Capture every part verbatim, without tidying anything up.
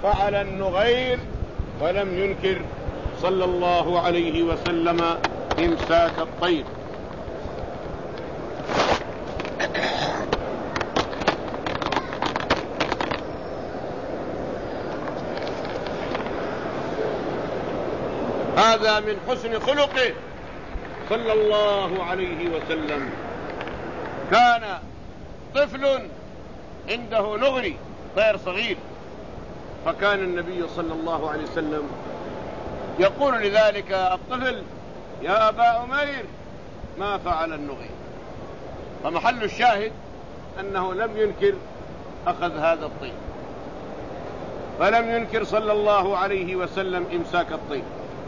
فعل النغير ولم ينكر صلى الله عليه وسلم إمساك الطير. هذا من حسن خلقه صلى الله عليه وسلم. كان طفل عنده نغري طير صغير، فكان النبي صلى الله عليه وسلم يقول لذلك الطفل: يا أبا عمير ما فعل النغير؟ فمحل الشاهد أنه لم ينكر أخذ هذا الطير، فلم ينكر صلى الله عليه وسلم إمساك الطير.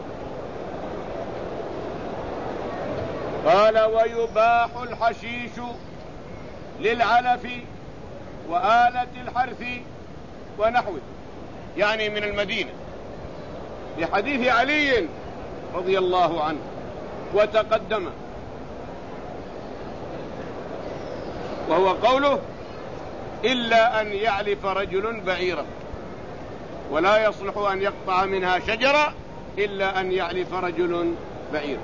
قال: ويباح الحشيش للعلف وآلة الحرث ونحوه، يعني من المدينة، لحديث علي رضي الله عنه وتقدم، وهو قوله: إلا أن يعلف رجل بعيرا، ولا يصلح أن يقطع منها شجرة إلا أن يعلف رجل بعيرا.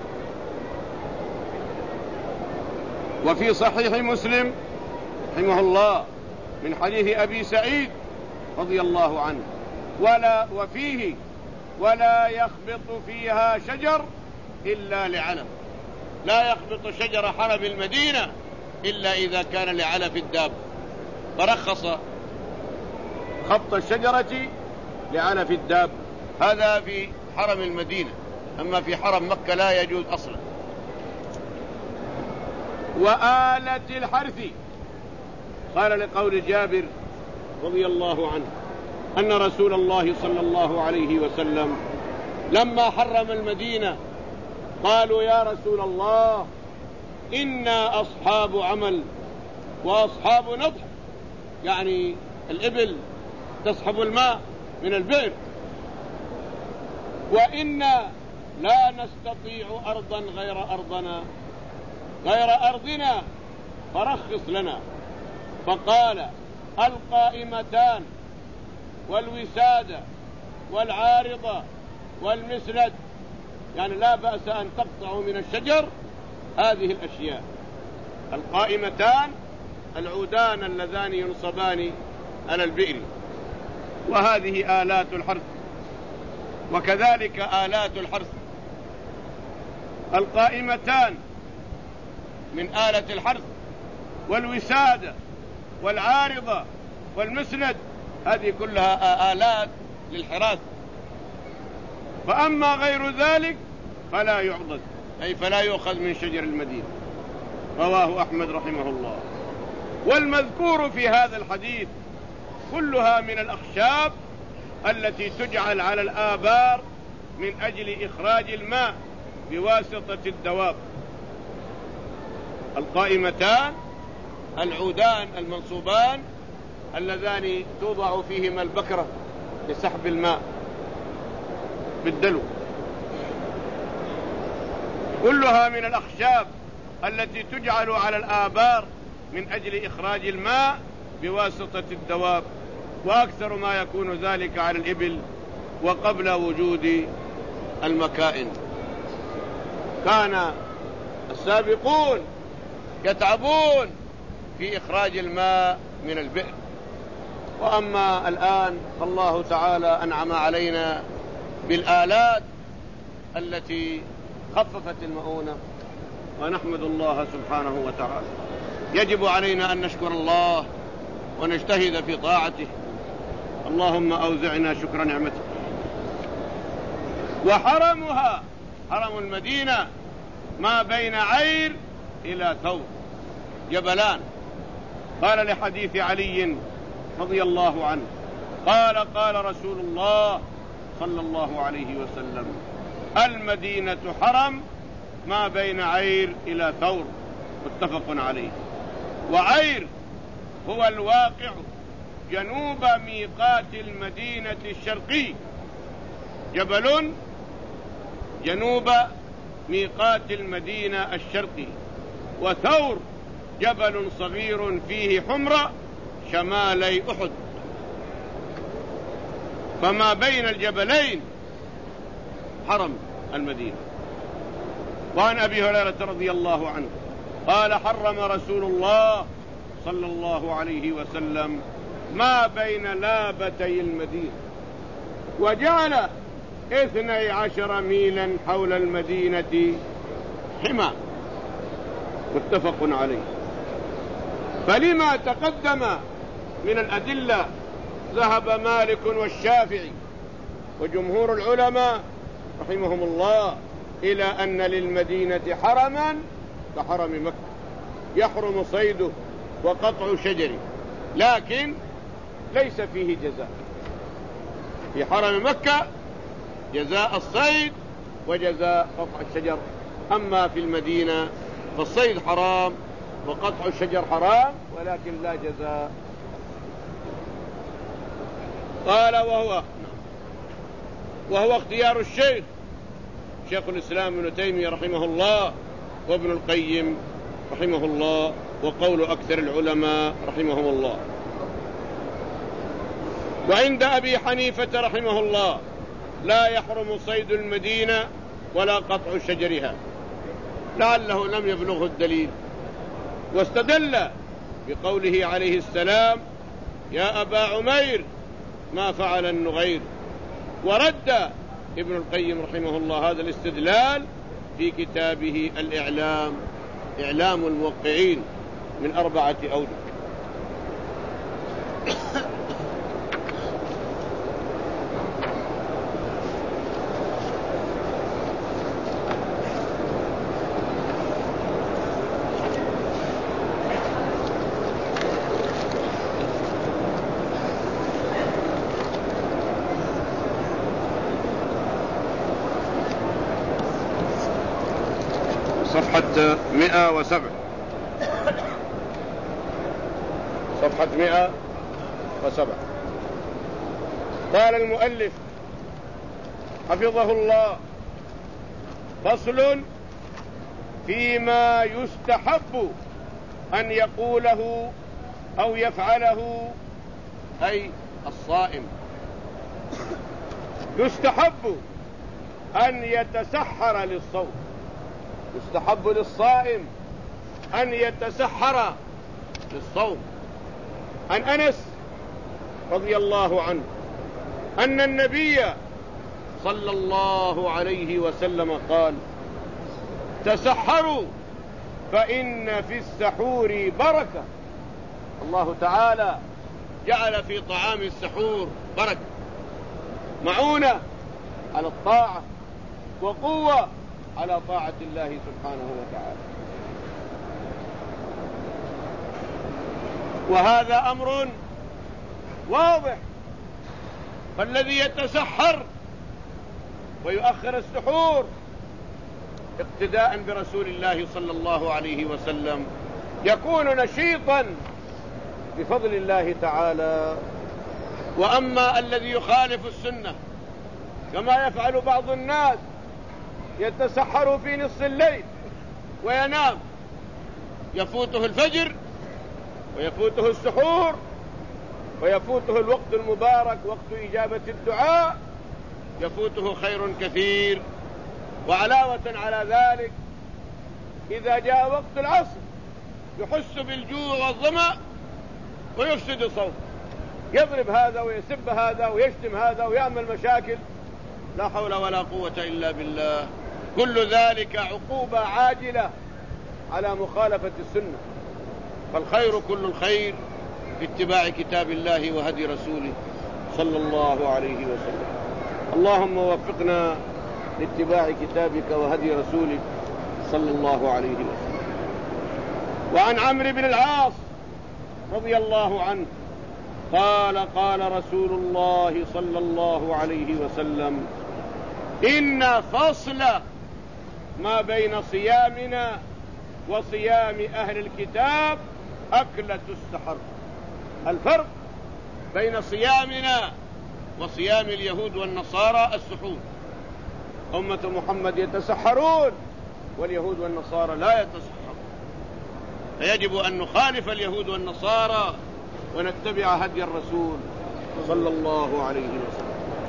وفي صحيح مسلم رحمه الله من حديث أبي سعيد رضي الله عنه: ولا وفيه ولا يخبط فيها شجر إلا لعلف، لا يخبط شجر حرم المدينة إلا إذا كان لعلف الداب، فرخص خبط الشجرة لعلف الداب. هذا في حرم المدينة، أما في حرم مكة لا يجوز أصلا. وآلة الحرث، قال لقول جابر رضي الله عنه أن رسول الله صلى الله عليه وسلم لما حرم المدينة قالوا: يا رسول الله إنا أصحاب عمل وأصحاب نضح، يعني الإبل تصحب الماء من البئر، وإنا لا نستطيع أرضا غير أرضنا غير أرضنا فرخص لنا. فقال: القائمتان والوسادة والعارضة والمسند، يعني لا بأس أن تقطعوا من الشجر هذه الأشياء. القائمتان العودان اللذان ينصبان على البئر، وهذه آلات الحرث، وكذلك آلات الحرث. القائمتان من آلة الحرث، والوسادة والعارضة والمسند هذه كلها آلات للحراث. فأما غير ذلك فلا يعضد، أي فلا يؤخذ من شجر المدينة. رواه أحمد رحمه الله. والمذكور في هذا الحديث كلها من الأخشاب التي تجعل على الآبار من أجل إخراج الماء بواسطة الدواب. القائمتان العودان المنصوبان اللذان توضع فيهما البكرة لسحب الماء بالدلو، كلها من الأخشاب التي تجعل على الآبار من أجل إخراج الماء بواسطة الدواب، وأكثر ما يكون ذلك على الإبل وقبل وجود المكائن. كان السابقون يتعبون في إخراج الماء من البئر، وأما الآن فالله تعالى أنعم علينا بالآلات التي خففت المؤونة، ونحمد الله سبحانه وتعالى. يجب علينا أن نشكر الله ونجتهد في طاعته. اللهم أوزعنا شكر نعمتك. وحرمها حرم المدينة ما بين عير إلى ثور، جبلان. قال لحديث علي رضي الله عنه قال: قال رسول الله صلى الله عليه وسلم: المدينة حرم ما بين عير إلى ثور، متفق عليه. وعير هو الواقع جنوب ميقات المدينة الشرقي، جبل جنوب ميقات المدينة الشرقي. وثور جبل صغير فيه حمرة شمالي أحد. فما بين الجبلين حرم المدينة. وعن أبي هريرة رضي الله عنه قال حرم رسول الله صلى الله عليه وسلم ما بين لابتي المدينة، وجعل اثني عشر ميلا حول المدينة حمى، متفق عليه. فلما تقدم من الأدلة ذهب مالك والشافعي وجمهور العلماء رحمهم الله إلى أن للمدينة حرما كحرم مكة يحرم صيده وقطع شجره، لكن ليس فيه جزاء. في حرم مكة جزاء الصيد وجزاء قطع الشجر، أما في المدينة فالصيد حرام وقطع الشجر حرام ولكن لا جزاء. قال وهو وهو اختيار الشيخ شيخ الإسلام ابن تيمية رحمه الله وابن القيم رحمه الله وقول أكثر العلماء رحمهم الله. وعند أبي حنيفة رحمه الله لا يحرم صيد المدينة ولا قطع شجرها، لعله لم يبلغه الدليل، واستدل بقوله عليه السلام يا أبا عمير ما فعل النغير. ورد ابن القيم رحمه الله هذا الاستدلال في كتابه الإعلام إعلام الموقعين من أربعة أوجه. صفحة مئة وسبع صفحة مئة وسبع قال المؤلف حفظه الله فصل فيما يستحب أن يقوله أو يفعله أي الصائم. يستحب أن يتسحر للصوم، يستحب للصائم أن يتسحر للصوم. عن أنس رضي الله عنه أن النبي صلى الله عليه وسلم قال تسحروا فإن في السحور بركة. الله تعالى جعل في طعام السحور بركة، معونة على الطاعة وقوة على طاعة الله سبحانه وتعالى. وهذا أمر واضح، فالذي يتسحر ويؤخر السحور اقتداء برسول الله صلى الله عليه وسلم يكون نشيطا بفضل الله تعالى. وأما الذي يخالف السنة كما يفعل بعض الناس يتسحر في نصف الليل وينام، يفوته الفجر ويفوته السحور ويفوته الوقت المبارك وقت إجابة الدعاء، يفوته خير كثير. وعلاوة على ذلك إذا جاء وقت العصر يحس بالجوع والظمأ ويفسد صوته، يضرب هذا ويسب هذا ويشتم هذا ويعمل مشاكل، لا حول ولا قوة إلا بالله. كل ذلك عقوبة عاجلة على مخالفة السنة. فالخير كل الخير في اتباع كتاب الله وهدي رسوله صلى الله عليه وسلم. اللهم وفقنا لاتباع كتابك وهدي رسولك صلى الله عليه وسلم. وعن عمرو بن العاص رضي الله عنه قال قال رسول الله صلى الله عليه وسلم إن فصل ما بين صيامنا وصيام أهل الكتاب أكلة السحر. الفرق بين صيامنا وصيام اليهود والنصارى السحور. أمة محمد يتسحرون واليهود والنصارى لا يتسحرون، فيجب أن نخالف اليهود والنصارى ونتبع هدي الرسول صلى الله عليه وسلم.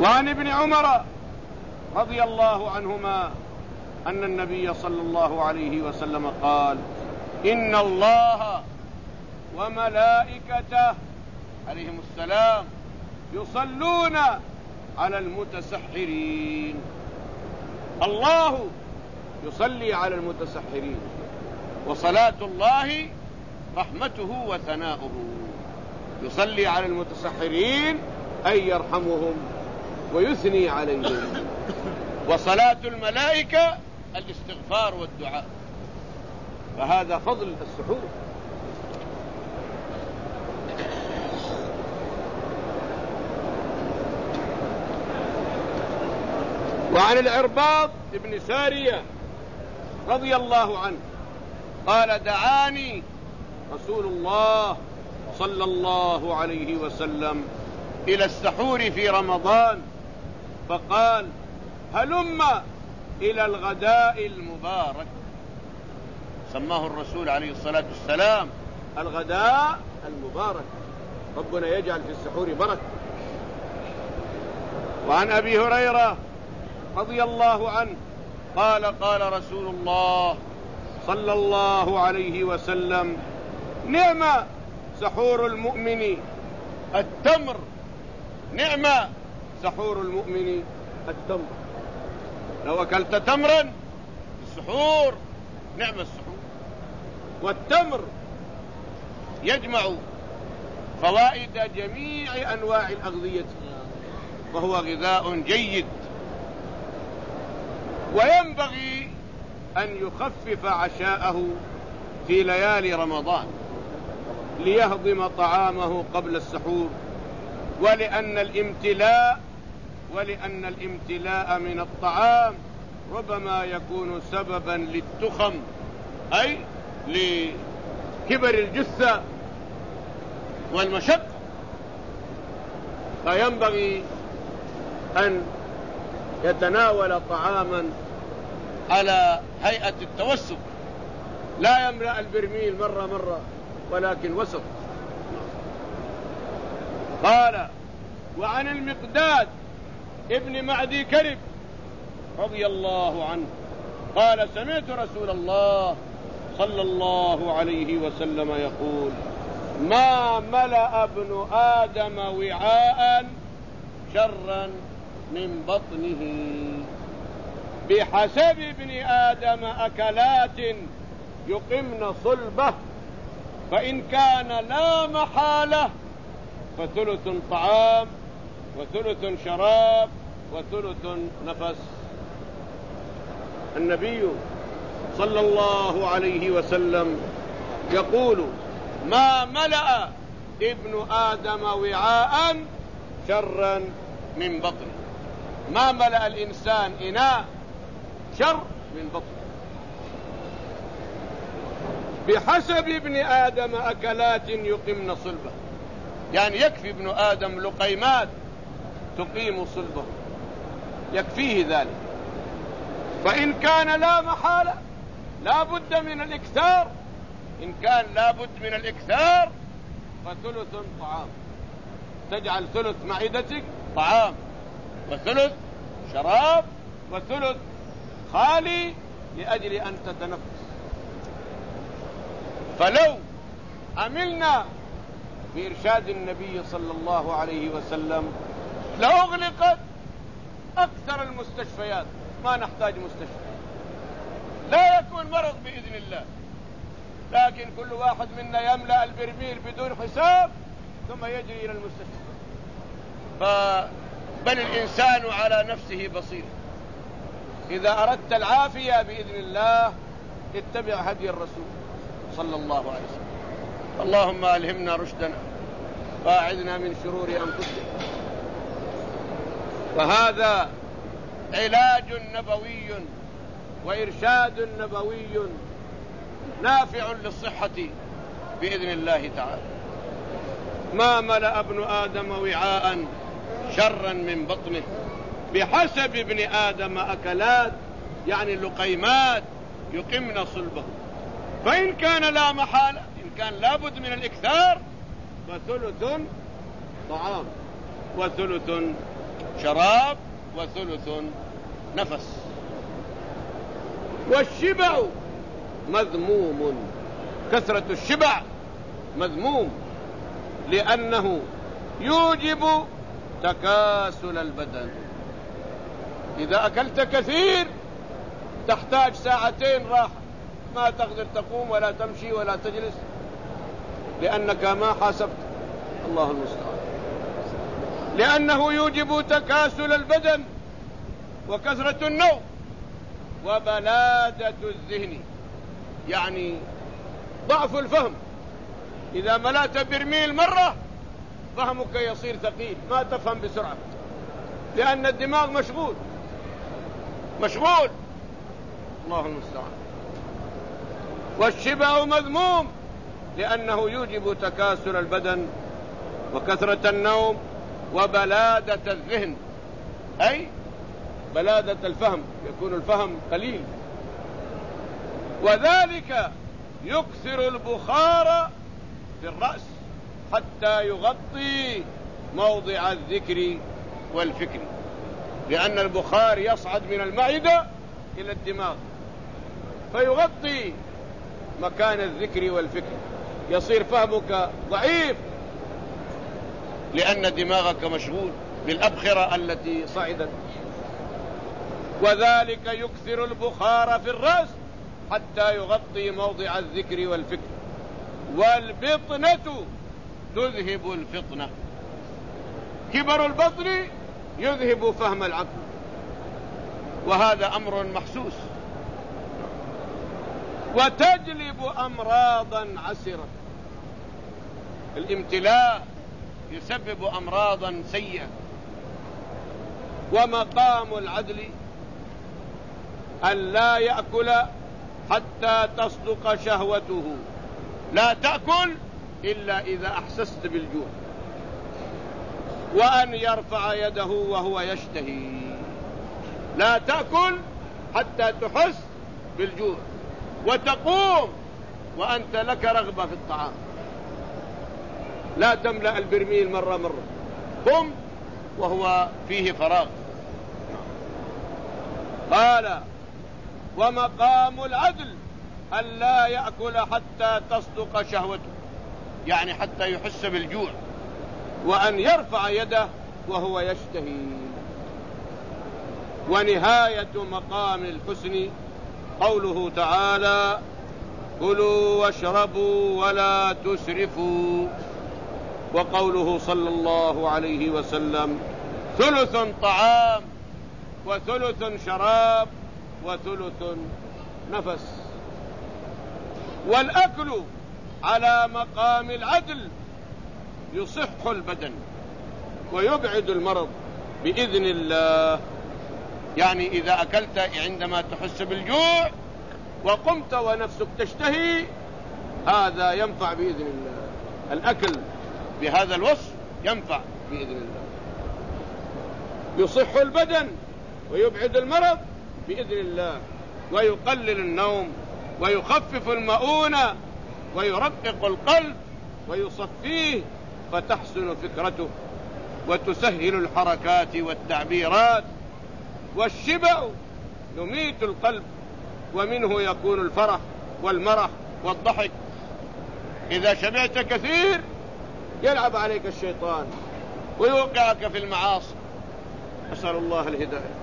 وعن ابن عمر رضي الله عنهما أن النبي صلى الله عليه وسلم قال: إن الله وملائكته عليهم السلام يصلون على المتسحرين. الله يصلي على المتسحرين، وصلاة الله رحمته وثناؤه. يصلي على المتسحرين أي يرحمهم ويثني عليهم. وصلاة الملائكة الاستغفار والدعاء. فهذا فضل السحور. وعن العرباض بن سارية رضي الله عنه قال: دعاني رسول الله صلى الله عليه وسلم إلى السحور في رمضان فقال: هلم إلى الغداء المبارك. سماه الرسول عليه الصلاة والسلام الغداء المبارك. ربنا يجعل في السحور بركة. وعن أبي هريرة رضي الله عنه قال: قال رسول الله صلى الله عليه وسلم: نعم سحور المؤمن التمر. نعم سحور المؤمن التمر. لو أكلت تمرا السحور نعم السحور. والتمر يجمع فوائد جميع أنواع الأغذية، وهو غذاء جيد. وينبغي أن يخفف عشاءه في ليالي رمضان ليهضم طعامه قبل السحور، ولأن الامتلاء ولأن الامتلاء من الطعام ربما يكون سببا للتخم، أي لكبر الجثة والمشقة. فينبغي أن يتناول طعاما على هيئة التوسط، لا يملأ البرميل مرة مرة، ولكن وسط. قال: وعن المقداد ابن معدي كرب رضي الله عنه قال: سمعت رسول الله صلى الله عليه وسلم يقول: ما ملأ ابن آدم وعاء شرا من بطنه. بحسب ابن آدم أكلات يقمن صلبه، فإن كان لا محالة فثلث طعام وثلث شراب وثلث نفس. النبي صلى الله عليه وسلم يقول: ما ملأ ابن آدم وعاء شرا من بطنه. ما ملأ الإنسان إناء شر من بطنه. بحسب ابن آدم أكلات يقمن صلبه، يعني يكفي ابن آدم لقيمات تقيم صلبه، يكفيه ذلك. فإن كان لا محالة لا بد من الإكثار، إن كان لا بد من الإكثار فثلث طعام. تجعل ثلث معدتك طعام، وثلث شراب، وثلث خالي لأجل أن تتنفس. فلو عملنا بإرشاد النبي صلى الله عليه وسلم لأغلقت أكثر المستشفيات، ما نحتاج مستشفى، لا يكون مرض بإذن الله. لكن كل واحد منا يملأ البرميل بدون حساب ثم يجري إلى المستشفى. فبل الإنسان على نفسه بصير. إذا أردت العافية بإذن الله اتبع هدي الرسول صلى الله عليه وسلم. اللهم ألهمنا رشدنا وأعذنا من شرور أنفسنا. فهذا علاج نبوي وإرشاد نبوي نافع للصحة بإذن الله تعالى. ما ملأ ابن آدم وعاء شرا من بطنه. بحسب ابن آدم أكلات، يعني لقيمات يقمن صلبه. فإن كان لا محالة، إن كان لابد من الإكثار، فثلث طعام وثلث شراب وثلث نفس. والشبع مذموم، كثرة الشبع مذموم، لأنه يوجب تكاسل البدن. إذا أكلت كثير تحتاج ساعتين راحة، ما تقدر تقوم ولا تمشي ولا تجلس، لأنك ما حاسبت. الله المستعان. لأنه يوجب تكاسل البدن وكثرة النوم وبلادة الذهن، يعني ضعف الفهم. إذا ملأت برميل مرة فهمك يصير ثقيل، ما تفهم بسرعة، لأن الدماغ مشغول مشغول. الله المستعان. والشبع مذموم لأنه يوجب تكاسل البدن وكثرة النوم وبلادة الذهن، أي بلادة الفهم، يكون الفهم قليل. وذلك يكثر البخار في الرأس حتى يغطي موضع الذكر والفكر، لأن البخار يصعد من المعدة إلى الدماغ فيغطي مكان الذكر والفكر، يصير فهمك ضعيف لأن دماغك مشغول بالأبخرة التي صعدت. وذلك يكثر البخار في الرأس حتى يغطي موضع الذكر والفكر. والبطنة تذهب الفطنة، كبر البطن يذهب فهم العقل، وهذا أمر محسوس. وتجلب أمراضا عسرة، الامتلاء يسبب أمراضا سيئة. ومقام العدل أن لا يأكل حتى تصدق شهوته، لا تأكل إلا إذا أحسست بالجوع. وأن يرفع يده وهو يشتهي، لا تأكل حتى تحس بالجوع وتقوم وأنت لك رغبة في الطعام. لا تملأ البرميل مرة مرة، قم وهو فيه فراغ. قال: ومقام العدل أن لا يأكل حتى تصدق شهوته، يعني حتى يحس بالجوع. وأن يرفع يده وهو يشتهي. ونهاية مقام الحسن قوله تعالى: كلوا واشربوا ولا تسرفوا. وقوله صلى الله عليه وسلم: ثلث طعام وثلث شراب وثلث نفس. والأكل على مقام العدل يصح البدن ويبعد المرض بإذن الله. يعني إذا أكلت عندما تحس بالجوع وقمت ونفسك تشتهي، هذا ينفع بإذن الله. الأكل بهذا الوصف ينفع بإذن الله، يصح البدن ويبعد المرض بإذن الله، ويقلل النوم ويخفف المؤونة ويرقق القلب ويصفيه فتحسن فكرته وتسهل الحركات والتعبيرات. والشبع يميت القلب، ومنه يكون الفرح والمرح والضحك. إذا شبعت كثير يلعب عليك الشيطان ويوقعك في المعاصي. أسأل الله الهداية.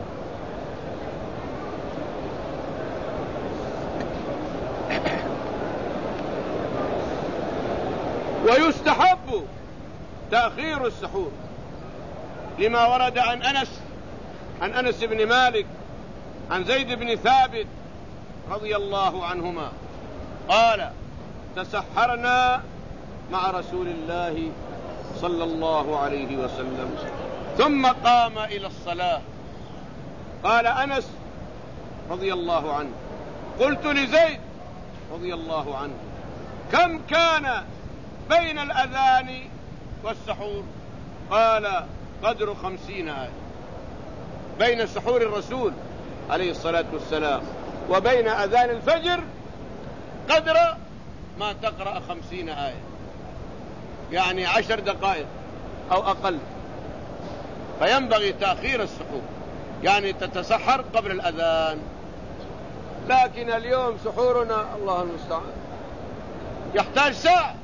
ويستحب تأخير السحور لما ورد عن أنس عن أنس بن مالك عن زيد بن ثابت رضي الله عنهما قال: تسحرنا مع رسول الله صلى الله عليه وسلم ثم قام إلى الصلاة. قال أنس رضي الله عنه: قلت لزيد رضي الله عنه: كم كان بين الأذان والسحور؟ قال: قدر خمسين آية. بين سحور الرسول عليه الصلاة والسلام وبين أذان الفجر قدر ما تقرأ خمسين آية، يعني عشر دقائق أو أقل. فينبغي تأخير السحور، يعني تتسحر قبل الأذان. لكن اليوم سحورنا الله المستعان يحتاج ساعة،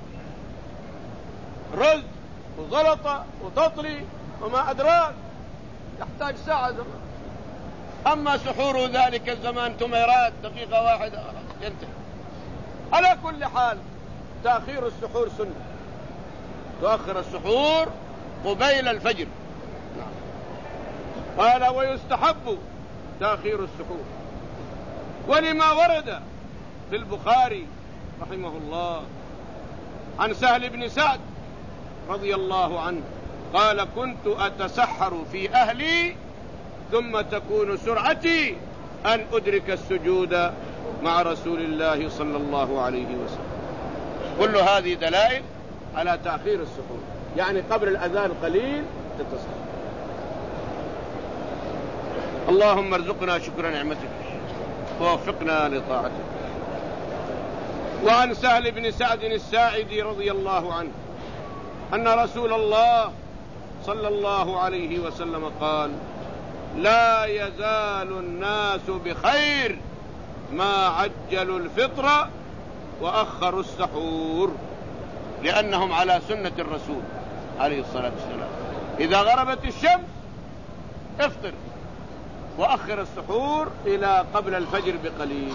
رز وزلطة وتطلي وما أدراك، يحتاج ساعة زمان. أما سحور ذلك الزمان تميرات دقيقة واحدة ينتهي. على كل حال تأخير السحور سنة، تؤخر السحور قبيل الفجر. قال ويستحب تأخير السحور، ولما ورد في البخاري رحمه الله عن سهل بن سعد رضي الله عنه قال كنت أتسحر في أهلي ثم تكون سرعتي أن أدرك السجود مع رسول الله صلى الله عليه وسلم. كل هذه دلائل على تأخير السحور، يعني قبل الأذان قليل تتسحر. اللهم ارزقنا شكر نعمتك ووفقنا لطاعتك. وعن سهل بن سعد الساعدي رضي الله عنه أن رسول الله صلى الله عليه وسلم قال لا يزال الناس بخير ما عجلوا الفطر وأخروا السحور، لأنهم على سنة الرسول عليه الصلاة والسلام. إذا غربت الشمس افطر وأخر السحور إلى قبل الفجر بقليل.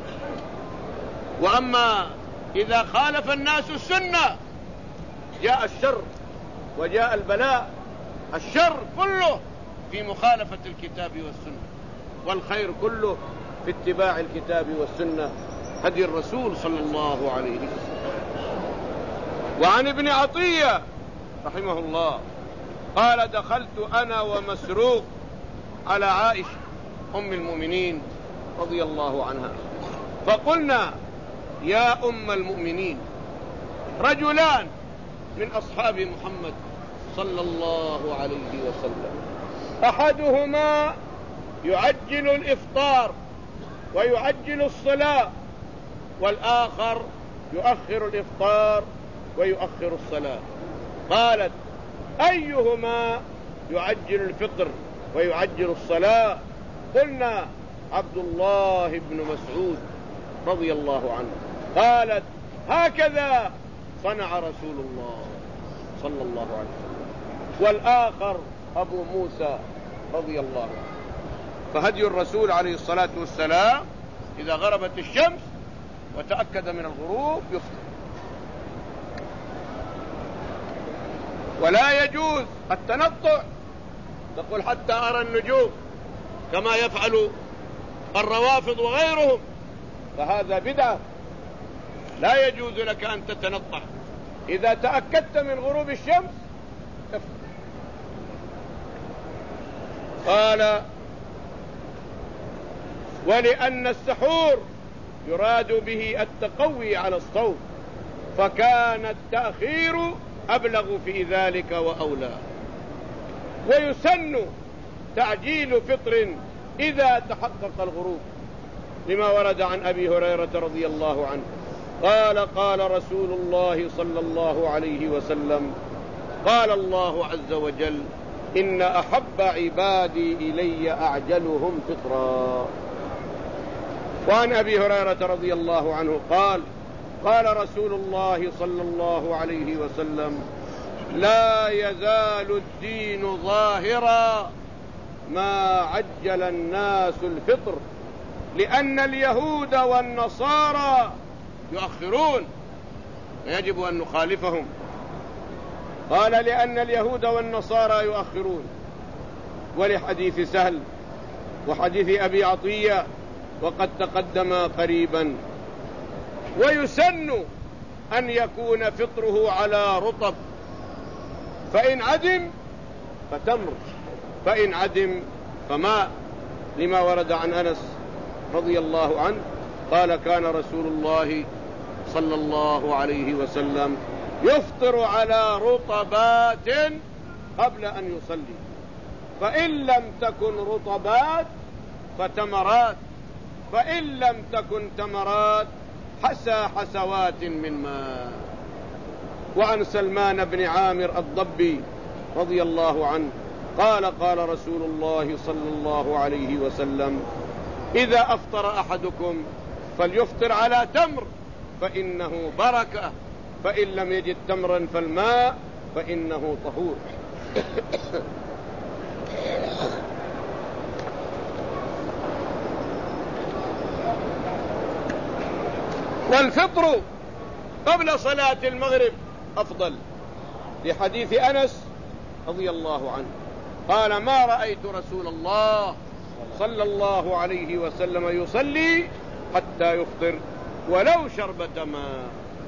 وأما إذا خالف الناس السنة جاء الشر وجاء البلاء. الشر كله في مخالفة الكتاب والسنة، والخير كله في اتباع الكتاب والسنة هدي الرسول صلى الله عليه وسلم. وعن ابن عطية رحمه الله قال دخلت أنا ومسروق على عائشة أم المؤمنين رضي الله عنها فقلنا يا أم المؤمنين رجلان من أصحاب محمد صلى الله عليه وسلم أحدهما يعجل الإفطار ويعجل الصلاة، والآخر يؤخر الإفطار ويؤخر الصلاة. قالت أيهما يعجل الفطر ويعجل الصلاة؟ قلنا عبد الله بن مسعود رضي الله عنه. قالت هكذا صنع رسول الله صلى الله عليه وسلم. والآخر أبو موسى رضي الله عنه. فهدي الرسول عليه الصلاة والسلام إذا غربت الشمس وتأكد من الغروب يفطر. ولا يجوز التنطع، تقول حتى أرى النجوم كما يفعل الروافض وغيرهم، فهذا بدعة. لا يجوز لك أن تتنطع. إذا تأكدت من غروب الشمس افطر. قال ولأن السحور يراد به التقوي على الصوم، فكان التأخير أبلغ في ذلك وأولى. ويسن تعجيل فطر إذا تحقق الغروب، لما ورد عن أبي هريرة رضي الله عنه قال قال رسول الله صلى الله عليه وسلم قال الله عز وجل إن أحب عبادي إلي أعجلهم فطرا. وعن أبي هريرة رضي الله عنه قال قال رسول الله صلى الله عليه وسلم لا يزال الدين ظاهرا ما عجل الناس الفطر، لأن اليهود والنصارى يؤخرون يجب أن نخالفهم. قال لأن اليهود والنصارى يؤخرون. ولحديث سهل وحديث أبي عطية وقد تقدم قريبا. ويسن أن يكون فطره على رطب، فإن عدم فتمر، فإن عدم فماء، لما ورد عن أنس رضي الله عنه قال كان رسول الله صلى الله عليه وسلم يفطر على رطبات قبل أن يصلي، فإن لم تكن رطبات فتمرات، فإن لم تكن تمرات حسى حسوات من ماء. وعن سلمان بن عامر الضبي رضي الله عنه قال قال رسول الله صلى الله عليه وسلم: إذا أفطر أحدكم فليفطر على تمر فإنه بركة، فإن لم يجد تمرا فالماء فإنه طهور. والفطر قبل صلاة المغرب أفضل، لحديث أنس رضي الله عنه قال: ما رأيت رسول الله صلى الله عليه وسلم يصلي حتى يفطر ولو شربة ماء.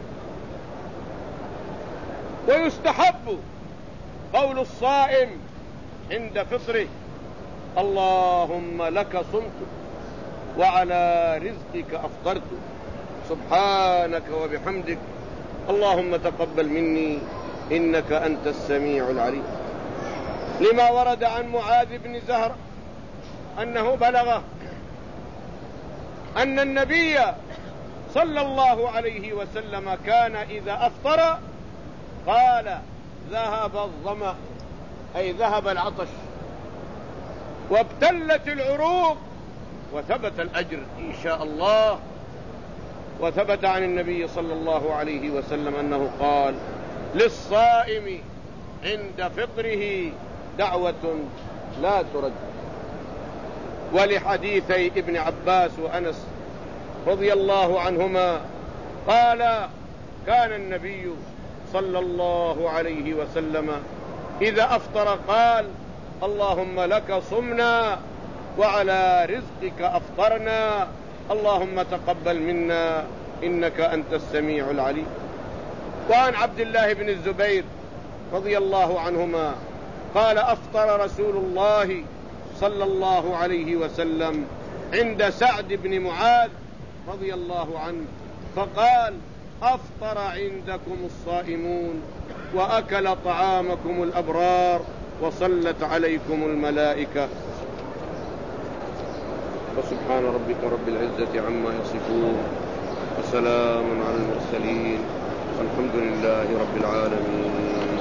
ويستحب قول الصائم عند فطره: اللهم لك صمت وعلى رزقك أفطرت، سبحانك وبحمدك اللهم تقبل مني إنك أنت السميع العليم. لما ورد عن معاذ بن زهر أنه بلغه أن النبي صلى الله عليه وسلم كان إذا أفطر قال: ذهب الظمأ، أي ذهب العطش، وابتلت العروق، وثبت الأجر إن شاء الله. وثبت عن النبي صلى الله عليه وسلم أنه قال: للصائم عند فطره دعوة لا ترد. ولحديثي ابن عباس وأنس رضي الله عنهما قال: كان النبي صلى الله عليه وسلم إذا أفطر قال: اللهم لك صمنا وعلى رزقك أفطرنا، اللهم تقبل منا إنك أنت السميع العليم. وعن عبد الله بن الزبير رضي الله عنهما قال: أفطر رسول الله صلى الله عليه وسلم عند سعد بن معاذ رضي الله عنه فقال: أفطر عندكم الصائمون وأكل طعامكم الأبرار وصلت عليكم الملائكة. وسبحان ربك رب العزة عما يصفون وسلام على المرسلين والحمد لله رب العالمين.